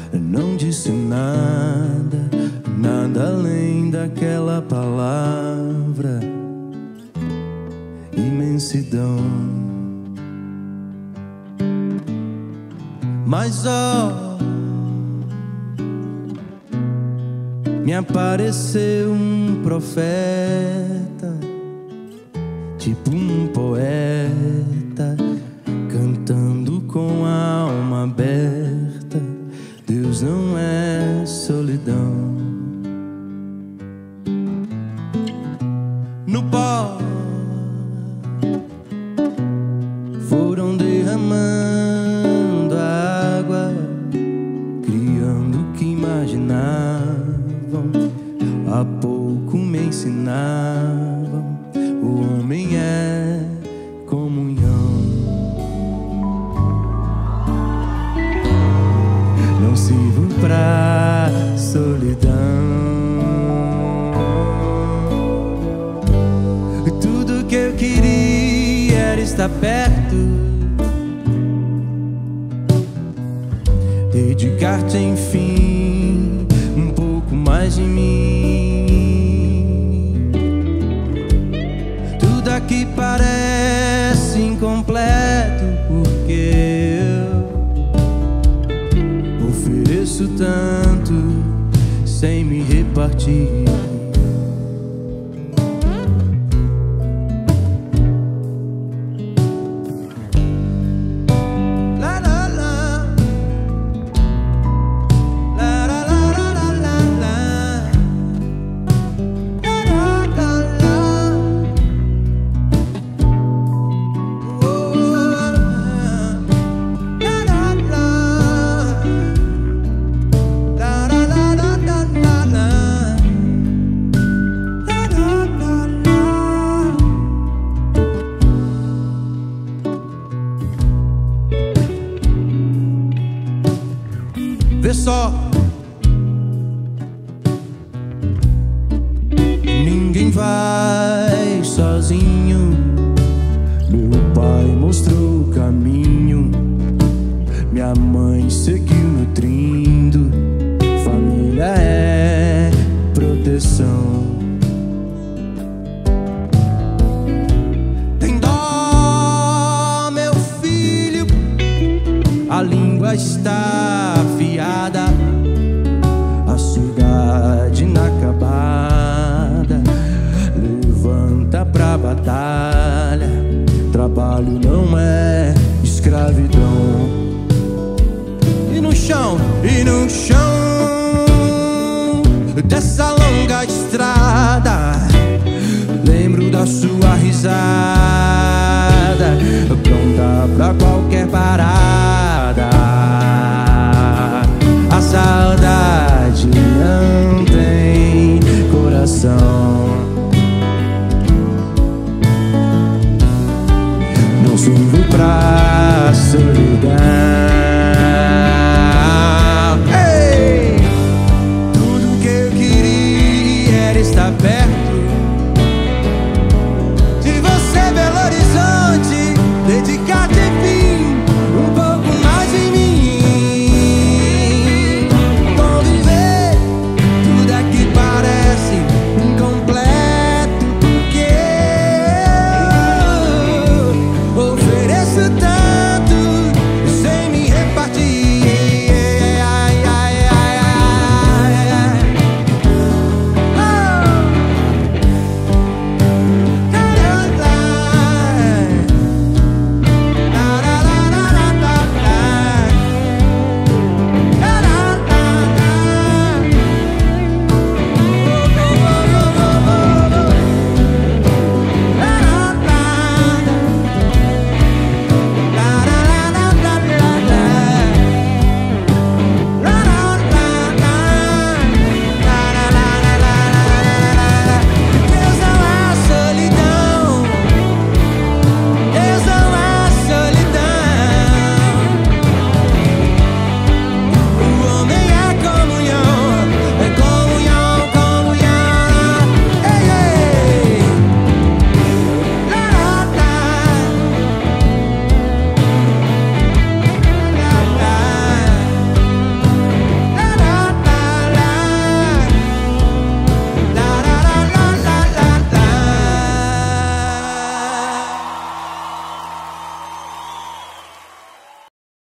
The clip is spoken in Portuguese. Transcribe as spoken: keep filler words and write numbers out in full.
não disse nada, nada além daquela palavra: imensidão. Mas ó, me apareceu um profeta, tipo um poeta, cantando com a alma aberta: Deus não é solidão. No pó foram derramando a água, criando o que imaginavam, há pouco me ensinavam: o homem é comunhão. Não sirvo pra solidão. Tudo que eu queria era estar perto, dedicar-te enfim um pouco mais de mim. Tudo aqui parece incompleto, porque eu ofereço tanto sem me repartir. Vê só, ninguém vai sozinho. Meu pai mostrou o caminho, minha mãe seguiu nutrindo. Família é proteção. Tem dó, meu filho, a língua está afiada, a cidade inacabada. Levanta pra batalha, trabalho não é escravidão. E no chão, e no chão